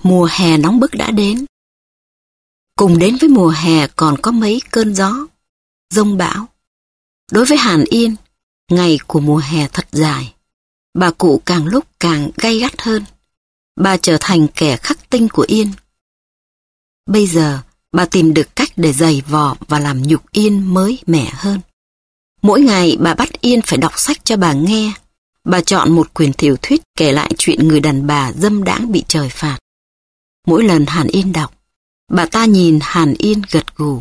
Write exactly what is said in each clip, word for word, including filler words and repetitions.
Mùa hè nóng bức đã đến. Cùng đến với mùa hè còn có mấy cơn gió, giông bão. Đối với Hàn Yên, ngày của mùa hè thật dài. Bà cụ càng lúc càng gay gắt hơn. Bà trở thành kẻ khắc tinh của Yên. Bây giờ, bà tìm được cách để giày vò và làm nhục Yên mới mẻ hơn. Mỗi ngày bà bắt Yên phải đọc sách cho bà nghe. Bà chọn một quyển tiểu thuyết kể lại chuyện người đàn bà dâm đãng bị trời phạt. Mỗi lần Hàn Yên đọc, bà ta nhìn Hàn Yên gật gù.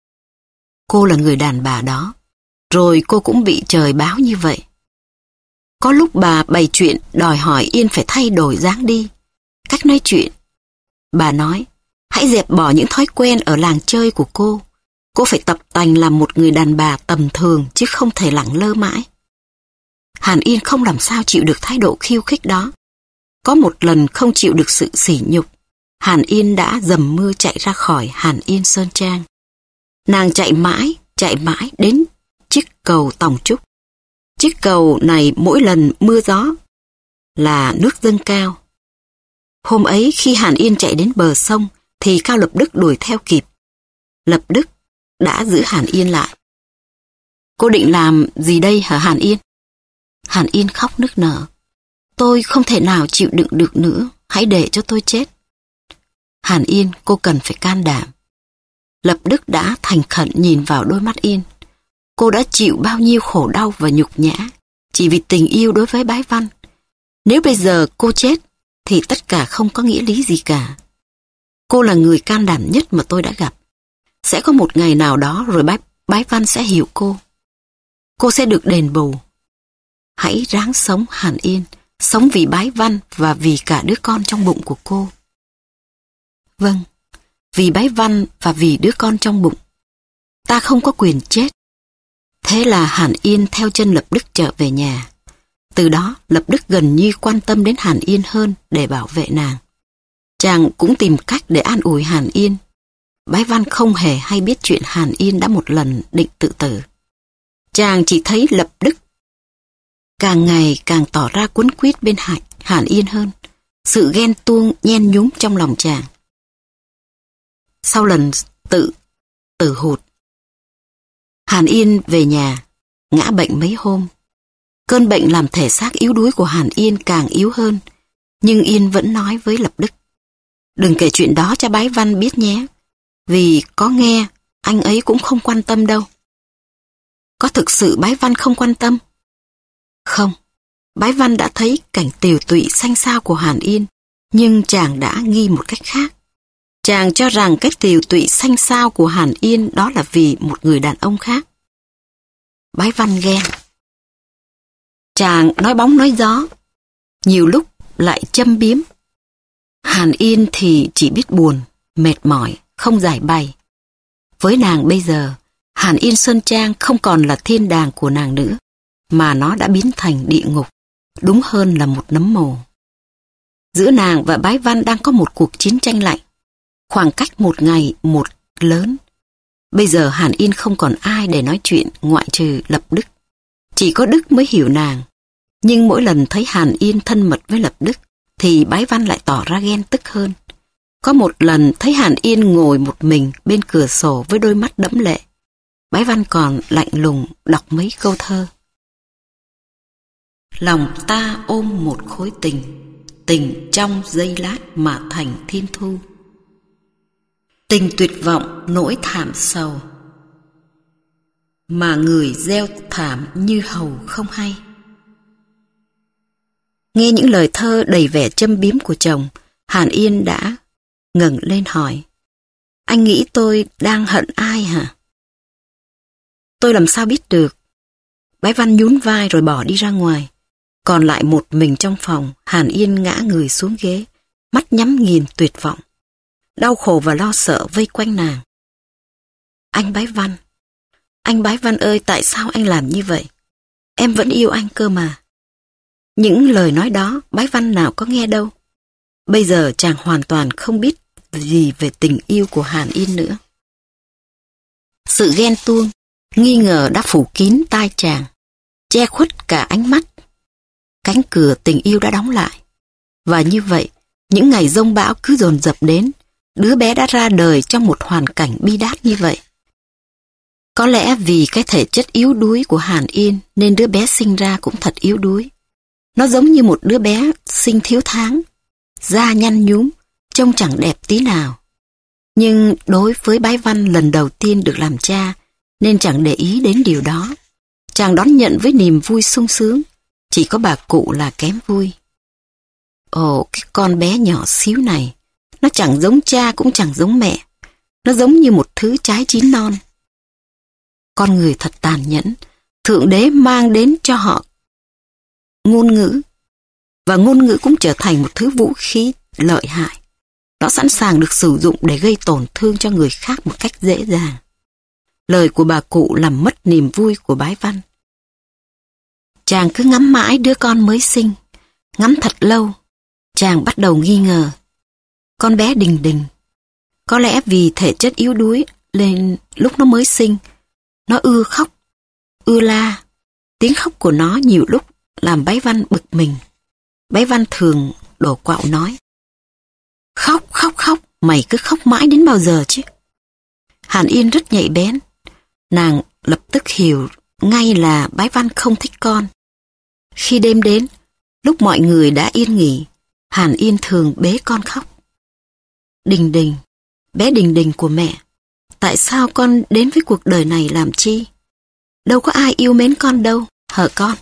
Cô là người đàn bà đó, rồi cô cũng bị trời báo như vậy. Có lúc bà bày chuyện đòi hỏi Yên phải thay đổi dáng đi, cách nói chuyện. Bà nói, hãy dẹp bỏ những thói quen ở làng chơi của cô. Cô phải tập tành làm một người đàn bà tầm thường chứ không thể lẳng lơ mãi. Hàn Yên không làm sao chịu được thái độ khiêu khích đó. Có một lần không chịu được sự sỉ nhục, Hàn Yên đã dầm mưa chạy ra khỏi Hàn Yên Sơn Trang. Nàng chạy mãi, chạy mãi đến chiếc cầu Tòng Trúc. Chiếc cầu này mỗi lần mưa gió là nước dâng cao. Hôm ấy khi Hàn Yên chạy đến bờ sông thì Cao Lập Đức đuổi theo kịp. Lập Đức đã giữ Hàn Yên lại. Cô định làm gì đây hả Hàn Yên? Hàn Yên khóc nức nở. Tôi không thể nào chịu đựng được nữa, hãy để cho tôi chết. Hàn Yên, cô cần phải can đảm. Lập Đức đã thành khẩn nhìn vào đôi mắt Yên. Cô đã chịu bao nhiêu khổ đau và nhục nhã chỉ vì tình yêu đối với Bái Văn. Nếu bây giờ cô chết thì tất cả không có nghĩa lý gì cả. Cô là người can đảm nhất mà tôi đã gặp. Sẽ có một ngày nào đó rồi Bái, Bái Văn sẽ hiểu cô. Cô sẽ được đền bù. Hãy ráng sống Hàn Yên, sống vì Bái Văn và vì cả đứa con trong bụng của cô. Vâng, vì Bái Văn và vì đứa con trong bụng. Ta không có quyền chết. Thế là Hàn Yên theo chân Lập Đức trở về nhà. Từ đó Lập Đức gần như quan tâm đến Hàn Yên hơn để bảo vệ nàng. Chàng cũng tìm cách để an ủi Hàn Yên. Bái Văn không hề hay biết chuyện Hàn Yên đã một lần định tự tử. Chàng chỉ thấy Lập Đức càng ngày càng tỏ ra quấn quýt bên Hàn, Hàn Yên hơn. Sự ghen tuông nhen nhúm trong lòng chàng. Sau lần tự tử hụt, Hàn Yên về nhà, ngã bệnh mấy hôm. Cơn bệnh làm thể xác yếu đuối của Hàn Yên càng yếu hơn, nhưng Yên vẫn nói với Lập Đức. Đừng kể chuyện đó cho Bái Văn biết nhé, vì có nghe, anh ấy cũng không quan tâm đâu. Có thực sự Bái Văn không quan tâm? Không, Bái Văn đã thấy cảnh tiều tụy xanh xao của Hàn Yên, nhưng chàng đã nghi một cách khác. Chàng cho rằng cái tiều tụy xanh xao của Hàn Yên đó là vì một người đàn ông khác. Bái Văn ghen. Chàng nói bóng nói gió, nhiều lúc lại châm biếm. Hàn Yên thì chỉ biết buồn, mệt mỏi, không giải bày. Với nàng bây giờ, Hàn Yên Sơn Trang không còn là thiên đàng của nàng nữa, mà nó đã biến thành địa ngục, đúng hơn là một nấm mồ. Giữa nàng và Bái Văn đang có một cuộc chiến tranh lạnh, khoảng cách một ngày một lớn. Bây giờ Hàn Yên không còn ai để nói chuyện ngoại trừ Lập Đức. Chỉ có Đức mới hiểu nàng. Nhưng mỗi lần thấy Hàn Yên thân mật với Lập Đức, thì Bái Văn lại tỏ ra ghen tức hơn. Có một lần thấy Hàn Yên ngồi một mình bên cửa sổ với đôi mắt đẫm lệ. Bái Văn còn lạnh lùng đọc mấy câu thơ. Lòng ta ôm một khối tình, tình trong giây lát mà thành thiên thu. Tình tuyệt vọng nỗi thảm sầu, mà người gieo thảm như hầu không hay. Nghe những lời thơ đầy vẻ châm biếm của chồng, Hàn Yên đã ngẩng lên hỏi. Anh nghĩ tôi đang hận ai hả? Tôi làm sao biết được? Bái Văn nhún vai rồi bỏ đi ra ngoài. Còn lại một mình trong phòng, Hàn Yên ngã người xuống ghế, mắt nhắm nghiền tuyệt vọng. Đau khổ và lo sợ vây quanh nàng. Anh Bái Văn, anh Bái Văn ơi, tại sao anh làm như vậy? Em vẫn yêu anh cơ mà. Những lời nói đó Bái Văn nào có nghe đâu. Bây giờ chàng hoàn toàn không biết gì về tình yêu của Hàn Yên nữa. Sự ghen tuông, nghi ngờ đã phủ kín tai chàng, che khuất cả ánh mắt. Cánh cửa tình yêu đã đóng lại. Và như vậy, Những ngày giông bão cứ dồn dập đến, đứa bé đã ra đời trong một hoàn cảnh bi đát như vậy. Có lẽ vì cái thể chất yếu đuối của Hàn Yên nên đứa bé sinh ra cũng thật yếu đuối. Nó giống như một đứa bé sinh thiếu tháng, da nhăn nhúm, trông chẳng đẹp tí nào. Nhưng đối với Bái Văn lần đầu tiên được làm cha nên chẳng để ý đến điều đó. Chàng đón nhận với niềm vui sung sướng, chỉ có bà cụ là kém vui. Ồ, cái con bé nhỏ xíu này, nó chẳng giống cha cũng chẳng giống mẹ. Nó giống như một thứ trái chín non. Con người thật tàn nhẫn, Thượng Đế mang đến cho họ ngôn ngữ, và ngôn ngữ cũng trở thành một thứ vũ khí lợi hại. Nó sẵn sàng được sử dụng để gây tổn thương cho người khác một cách dễ dàng. Lời của bà cụ làm mất niềm vui của Bái Văn. Chàng cứ ngắm mãi đứa con mới sinh, ngắm thật lâu. Chàng bắt đầu nghi ngờ. Con bé Đình Đình, có lẽ vì thể chất yếu đuối nên lúc nó mới sinh, nó ưa khóc, ưa la. Tiếng khóc của nó nhiều lúc làm Bái Văn bực mình. Bái Văn thường đổ quạo nói: Khóc, khóc, khóc, mày cứ khóc mãi đến bao giờ chứ? Hàn Yên rất nhạy bén. Nàng lập tức hiểu ngay là Bái Văn không thích con. Khi đêm đến, lúc mọi người đã yên nghỉ, Hàn Yên thường bế con khóc. Đình Đình, bé Đình Đình của mẹ, tại sao con đến với cuộc đời này làm chi? Đâu có ai yêu mến con đâu, hở con?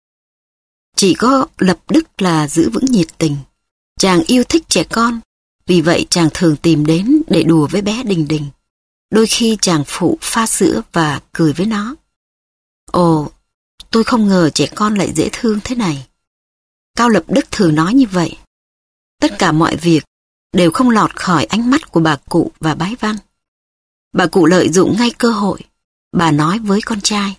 Chỉ có Lập Đức là giữ vững nhiệt tình. Chàng yêu thích trẻ con, vì vậy chàng thường tìm đến để đùa với bé Đình Đình. Đôi khi chàng phụ pha sữa và cười với nó. Ồ, tôi không ngờ trẻ con lại dễ thương thế này. Cao Lập Đức thường nói như vậy. Tất cả mọi việc đều không lọt khỏi ánh mắt của bà cụ và Bái Văn. Bà cụ lợi dụng ngay cơ hội. Bà nói với con trai: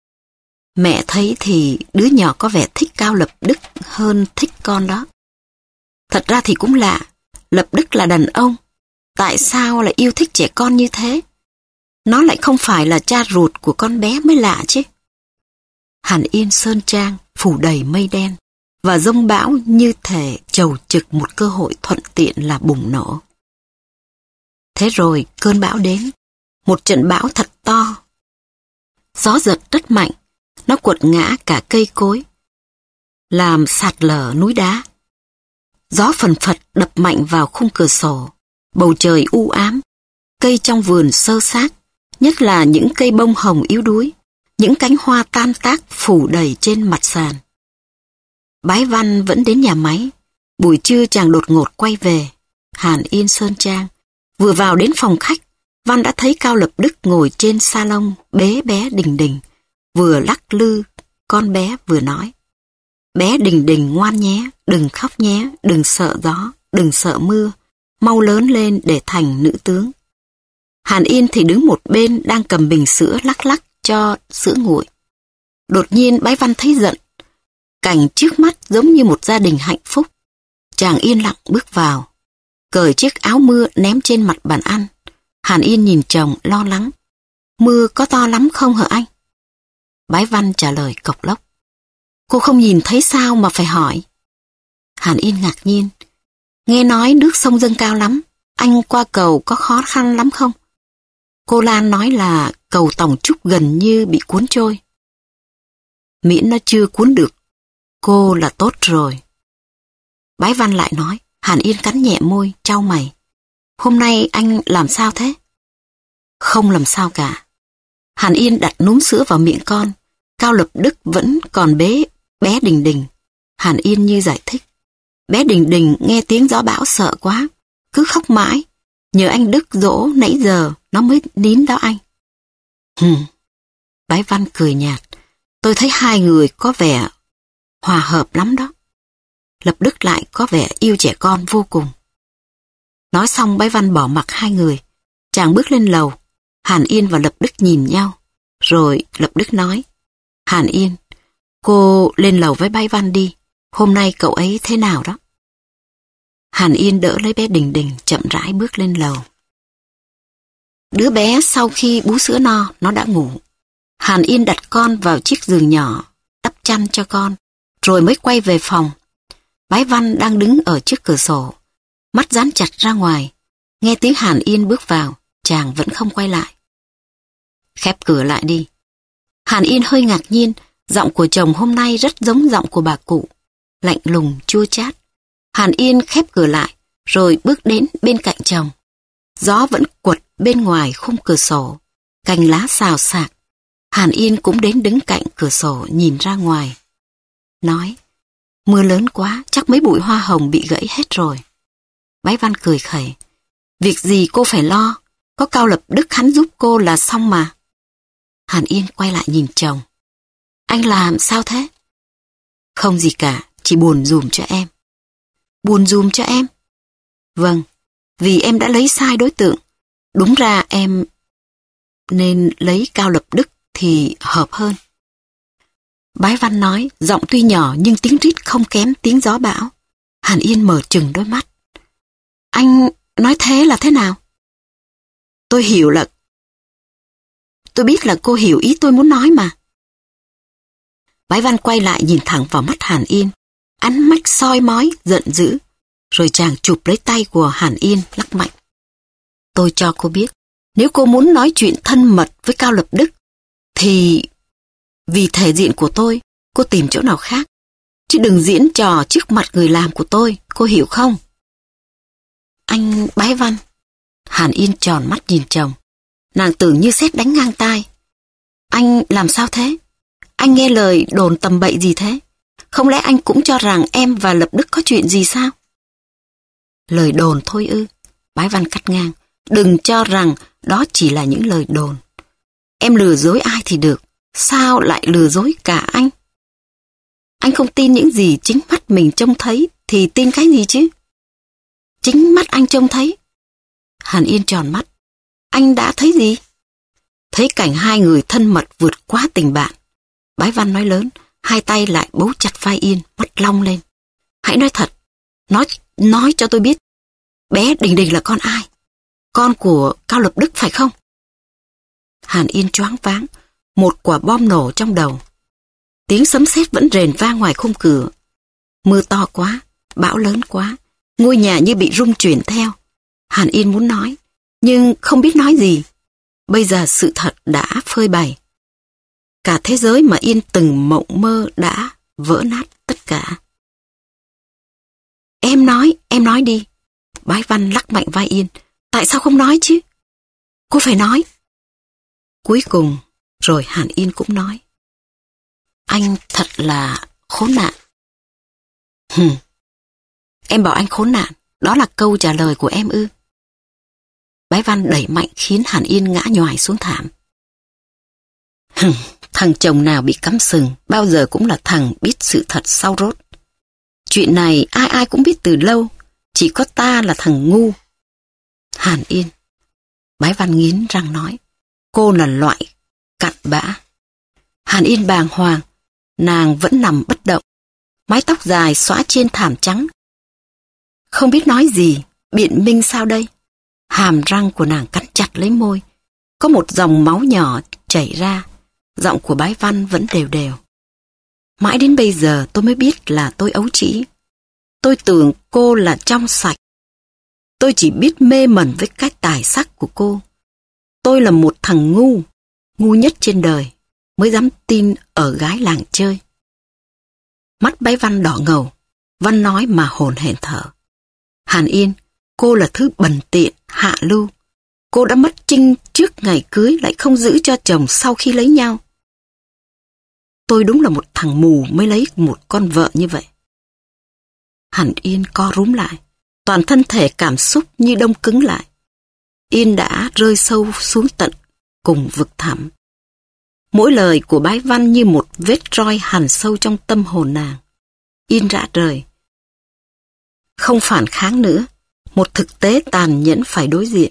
Mẹ thấy thì đứa nhỏ có vẻ thích Cao Lập Đức hơn thích con đó. Thật ra thì cũng lạ, Lập Đức là đàn ông, tại sao lại yêu thích trẻ con như thế? Nó lại không phải là cha ruột của con bé mới lạ chứ. Hàn Yên sơn trang phủ đầy mây đen, và giông bão như thể chầu trực một cơ hội thuận tiện là bùng nổ. Thế rồi cơn bão đến, một trận bão thật to. Gió giật rất mạnh, nó quật ngã cả cây cối, làm sạt lở núi đá. Gió phần phật đập mạnh vào khung cửa sổ, bầu trời u ám, cây trong vườn xơ xác, nhất là những cây bông hồng yếu đuối, những cánh hoa tan tác phủ đầy trên mặt sàn. Bái Văn vẫn đến nhà máy. Buổi trưa chàng đột ngột quay về Hàn Yên sơn trang. Vừa vào đến phòng khách, Văn đã thấy Cao Lập Đức ngồi trên salon bế bé Đình Đình, vừa lắc lư con bé vừa nói: Bé Đình Đình ngoan nhé, đừng khóc nhé, đừng sợ gió, đừng sợ mưa, mau lớn lên để thành nữ tướng. Hàn Yên thì đứng một bên đang cầm bình sữa lắc lắc cho sữa nguội. Đột nhiên Bái Văn thấy giận. Cảnh trước mắt giống như một gia đình hạnh phúc. Chàng yên lặng bước vào, cởi chiếc áo mưa ném trên mặt bàn ăn. Hàn Yên nhìn chồng lo lắng: Mưa có to lắm không hả anh? Bái Văn trả lời cộc lốc: Cô không nhìn thấy sao mà phải hỏi? Hàn Yên ngạc nhiên: Nghe nói nước sông dâng cao lắm, anh qua cầu có khó khăn lắm không? Cô Lan nói là cầu Tòng Trúc gần như bị cuốn trôi. Miễn nó chưa cuốn được cô là tốt rồi. Bái Văn lại nói. Hàn Yên cắn nhẹ môi, chau mày: Hôm nay anh làm sao thế? Không làm sao cả. Hàn Yên đặt núm sữa vào miệng con. Cao Lập Đức vẫn còn bế bé Đình Đình. Hàn Yên như giải thích: Bé Đình Đình nghe tiếng gió bão sợ quá, cứ khóc mãi. Nhờ anh Đức dỗ nãy giờ nó mới nín đó anh. Hừm. Bái Văn cười nhạt: Tôi thấy hai người có vẻ hòa hợp lắm đó. Lập Đức lại có vẻ yêu trẻ con vô cùng. Nói xong Bái Văn bỏ mặc hai người. Chàng bước lên lầu. Hàn Yên và Lập Đức nhìn nhau. Rồi Lập Đức nói: Hàn Yên, cô lên lầu với Bái Văn đi. Hôm nay cậu ấy thế nào đó? Hàn Yên đỡ lấy bé Đình Đình, chậm rãi bước lên lầu. Đứa bé sau khi bú sữa no, nó đã ngủ. Hàn Yên đặt con vào chiếc giường nhỏ, đắp chăn cho con, rồi mới quay về phòng. Bái Văn đang đứng ở trước cửa sổ, mắt dán chặt ra ngoài. Nghe tiếng Hàn Yên bước vào, chàng vẫn không quay lại. Khép cửa lại đi. Hàn Yên hơi ngạc nhiên, giọng của chồng hôm nay rất giống giọng của bà cụ, lạnh lùng, chua chát. Hàn Yên khép cửa lại, rồi bước đến bên cạnh chồng. Gió vẫn quật bên ngoài khung cửa sổ, cành lá xào xạc. Hàn Yên cũng đến đứng cạnh cửa sổ nhìn ra ngoài. Nói, mưa lớn quá, chắc mấy bụi hoa hồng bị gãy hết rồi. Bái Văn cười khẩy. Việc gì cô phải lo, có Cao Lập Đức hắn giúp cô là xong mà. Hàn Yên quay lại nhìn chồng. Anh làm sao thế? Không gì cả, chỉ buồn dùm cho em. Buồn dùm cho em? Vâng, vì em đã lấy sai đối tượng. Đúng ra em nên lấy Cao Lập Đức thì hợp hơn. Bái Văn nói, giọng tuy nhỏ nhưng tiếng rít không kém tiếng gió bão. Hàn Yên mở trừng đôi mắt. Anh nói thế là thế nào? Tôi hiểu là... Tôi biết là cô hiểu ý tôi muốn nói mà. Bái Văn quay lại nhìn thẳng vào mắt Hàn Yên, ánh mắt soi mói, giận dữ. Rồi chàng chụp lấy tay của Hàn Yên, lắc mạnh. Tôi cho cô biết, nếu cô muốn nói chuyện thân mật với Cao Lập Đức, thì vì thể diện của tôi, cô tìm chỗ nào khác. Chứ đừng diễn trò trước mặt người làm của tôi, cô hiểu không? Anh Bái Văn. Hàn Yên tròn mắt nhìn chồng. Nàng tưởng như sét đánh ngang tai. Anh làm sao thế? Anh nghe lời đồn tầm bậy gì thế? Không lẽ anh cũng cho rằng em và Lập Đức có chuyện gì sao? Lời đồn thôi ư? Bái Văn cắt ngang. Đừng cho rằng đó chỉ là những lời đồn. Em lừa dối ai thì được, sao lại lừa dối cả anh? Anh không tin những gì chính mắt mình trông thấy thì tin cái gì chứ? Chính mắt anh trông thấy. Hàn Yên tròn mắt. Anh đã thấy gì? Thấy cảnh hai người thân mật vượt quá tình bạn. Bái Văn nói lớn, hai tay lại bấu chặt vai Yên, mắt long lên. Hãy nói thật, nói, nói cho tôi biết, bé Đình Đình là con ai? Con của Cao Lập Đức phải không? Hàn Yên choáng váng, một quả bom nổ trong đầu. Tiếng sấm sét vẫn rền vang ngoài khung cửa. Mưa to quá, bão lớn quá, ngôi nhà như bị rung chuyển theo. Hàn Yên muốn nói, nhưng không biết nói gì. Bây giờ sự thật đã phơi bày. Cả thế giới mà Yên từng mộng mơ đã vỡ nát tất cả. Em nói, em nói đi. Bái Văn lắc mạnh vai Yên. Tại sao không nói chứ? Cô phải nói. Cuối cùng, rồi Hàn Yên cũng nói. Anh thật là khốn nạn. Hừm. Em bảo anh khốn nạn, đó là câu trả lời của em ư? Bái Văn đẩy mạnh khiến Hàn Yên ngã nhoài xuống thảm. Hừm, thằng chồng nào bị cắm sừng bao giờ cũng là thằng biết sự thật sau rốt. Chuyện này ai ai cũng biết từ lâu, chỉ có ta là thằng ngu. Hàn Yên. Bái Văn nghiến răng nói, cô là loại cặn bã. Hàn Yên bàng hoàng, nàng vẫn nằm bất động, mái tóc dài xõa trên thảm trắng. Không biết nói gì, biện minh sao đây? Hàm răng của nàng cắn chặt lấy môi, có một dòng máu nhỏ chảy ra, giọng của Bái Văn vẫn đều đều. Mãi đến bây giờ tôi mới biết là tôi ấu trĩ. Tôi tưởng cô là trong sạch. Tôi chỉ biết mê mẩn với cái tài sắc của cô. Tôi là một thằng ngu, ngu nhất trên đời, mới dám tin ở gái làng chơi. Mắt Bái Văn đỏ ngầu, Văn nói mà hổn hển thở. Hàn Yên, cô là thứ bần tiện, hạ lưu. Cô đã mất trinh trước ngày cưới lại không giữ cho chồng sau khi lấy nhau. Tôi đúng là một thằng mù mới lấy một con vợ như vậy. Hàn Yên co rúm lại, toàn thân thể cảm xúc như đông cứng lại. Yên đã rơi sâu xuống tận cùng vực thẳm. Mỗi lời của Bái Văn như một vết roi hằn sâu trong tâm hồn nàng. Yên rã rời. Không phản kháng nữa, một thực tế tàn nhẫn phải đối diện.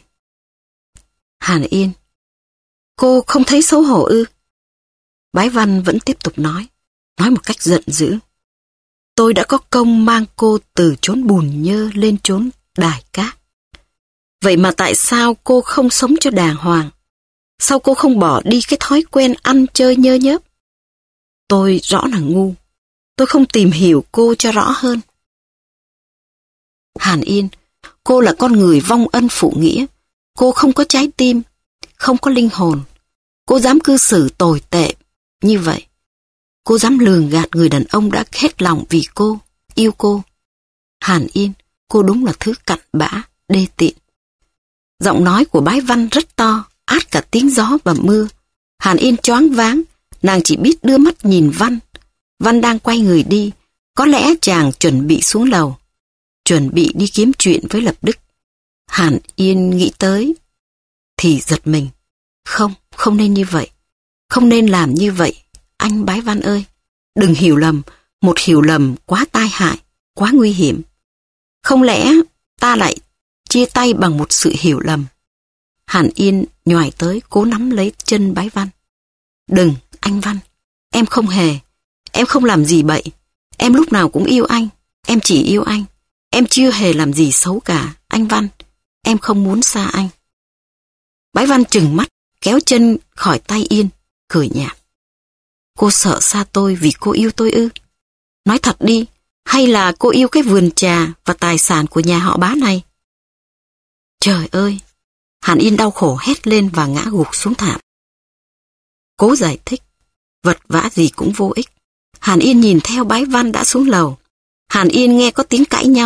Hàn Yên, cô không thấy xấu hổ ư? Bái Văn vẫn tiếp tục nói, nói một cách giận dữ. Tôi đã có công mang cô từ chốn bùn nhơ lên chốn đài cát. Vậy mà tại sao cô không sống cho đàng hoàng? Sao cô không bỏ đi cái thói quen ăn chơi nhơ nhớp? Tôi rõ là ngu. Tôi không tìm hiểu cô cho rõ hơn. Hàn Yên, Cô là con người vong ân phụ nghĩa. Cô không có trái tim, không có linh hồn. Cô dám cư xử tồi tệ như vậy. Cô dám lường gạt người đàn ông đã hết lòng vì cô, yêu cô. Hàn Yên, cô đúng là thứ cặn bã, đê tiện. Giọng nói của bái Văn rất to, át cả tiếng gió và mưa. Hàn Yên choáng váng, nàng chỉ biết đưa mắt nhìn Văn. Văn đang quay người đi, có lẽ chàng chuẩn bị xuống lầu, chuẩn bị đi kiếm chuyện với Lập Đức. Hàn Yên nghĩ tới, thì giật mình. Không, không nên như vậy. Không nên làm như vậy, anh bái Văn ơi. Đừng hiểu lầm, một hiểu lầm quá tai hại, quá nguy hiểm. Không lẽ ta lại chia tay bằng một sự hiểu lầm? Hàn Yên nhoài tới cố nắm lấy chân bái Văn. Đừng, anh Văn, em không hề, em không làm gì bậy. Em lúc nào cũng yêu anh, em chỉ yêu anh. Em chưa hề làm gì xấu cả, anh Văn. Em không muốn xa anh. Bái Văn trừng mắt, kéo chân khỏi tay Yên, cười nhạt. Cô sợ xa tôi vì cô yêu tôi ư? Nói thật đi, hay là cô yêu cái vườn trà và tài sản của nhà họ Bá này? Trời ơi! Hàn Yên đau khổ hét lên và ngã gục xuống thảm. Cố giải thích, vật vã gì cũng vô ích. Hàn Yên nhìn theo bái Văn đã xuống lầu. Hàn Yên nghe có tiếng cãi nhau